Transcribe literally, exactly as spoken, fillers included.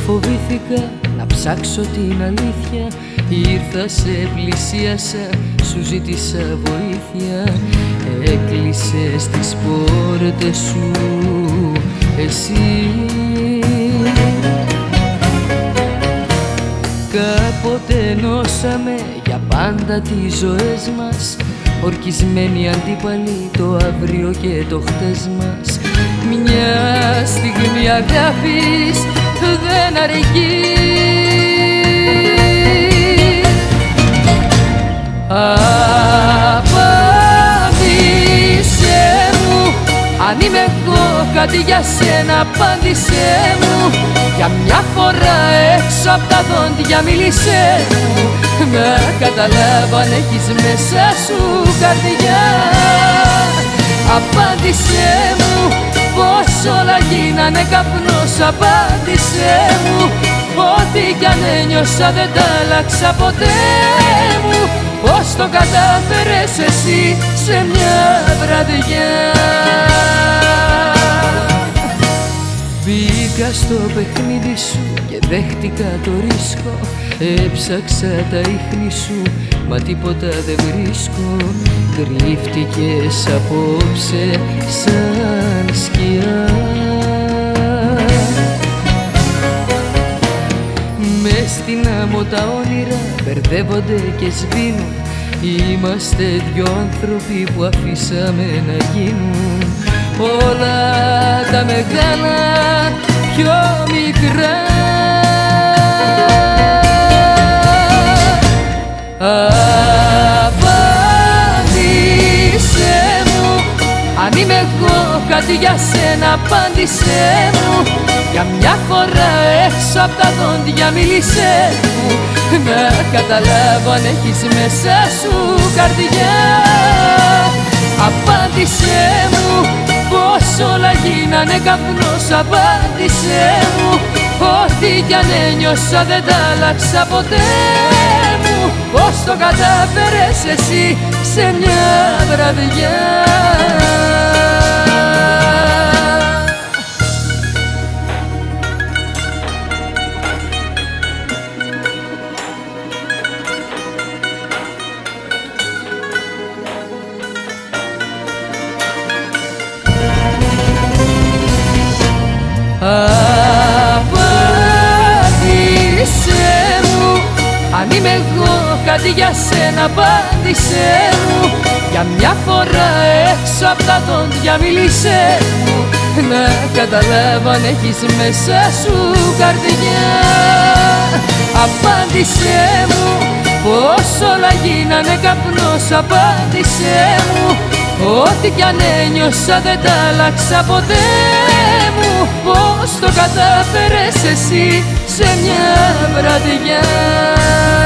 Φοβήθηκα να ψάξω την αλήθεια. Ήρθα, σε πλησίασα, σου ζήτησα βοήθεια. Έκλεισες τις πόρτες σου εσύ. Κάποτε ενώσαμε για πάντα τις ζωές μας, ορκισμένοι αντίπαλοι το αύριο και το χτες μας. Μια στιγμή αγάπης δεν αρκεί. Απάντησέ μου, αν είμαι εγώ κάτι για σένα, απάντησέ μου. Για μια φορά έξω απ' τα δόντια μίλησέ μου. Να καταλάβω αν έχεις μέσα σου καρδιά. Απάντησέ μου, πως όλα γίνανε καπνός. Απάντησέ μου, ό,τι κι αν ένιωσα δεν τ' άλλαξα ποτέ μου. Πώς το κατάφερες εσύ σε μια βραδιά. Μπήκα στο παιχνίδι σου και δέχτηκα το ρίσκο. Έψαξα τα ίχνη σου, μα τίποτα δεν βρίσκω. Κρύφτηκες απόψε σαν σκιά. Μες στην άμμο τα όνειρα μπερδεύονται και σβήνουν. Είμαστε δυο άνθρωποι που αφήσαμε να γίνουν όλα τα μεγάλα πιο μικρά. Απάντησέ μου, αν είμαι εγώ κάτι για σένα, απάντησέ μου. Για μια φορά έξω απ' τα δόντια μίλησέ μου. Να καταλάβω αν έχεις μέσα σου καρδιά. Απάντησέ μου, πως όλα γίνανε καπνός. Απάντησέ μου, ό,τι κι αν ένιωσα δεν τ' άλλαξα ποτέ μου. Πώς το κατάφερες εσύ σε μια βραδιά. Απάντησέ μου, αν είμαι εγώ κάτι για σένα, απάντησέ μου. Για μια φορά έξω απ' τα δόντια μίλησέ μου. Να καταλάβω αν έχεις μέσα σου καρδιά. Απάντησέ μου, πως όλα γίνανε καπνός. Απάντησέ μου, ό,τι κι αν ένιωσα δεν τ' άλλαξα ποτέ μου. Πώς το κατάφερες εσύ σε μια βραδιά.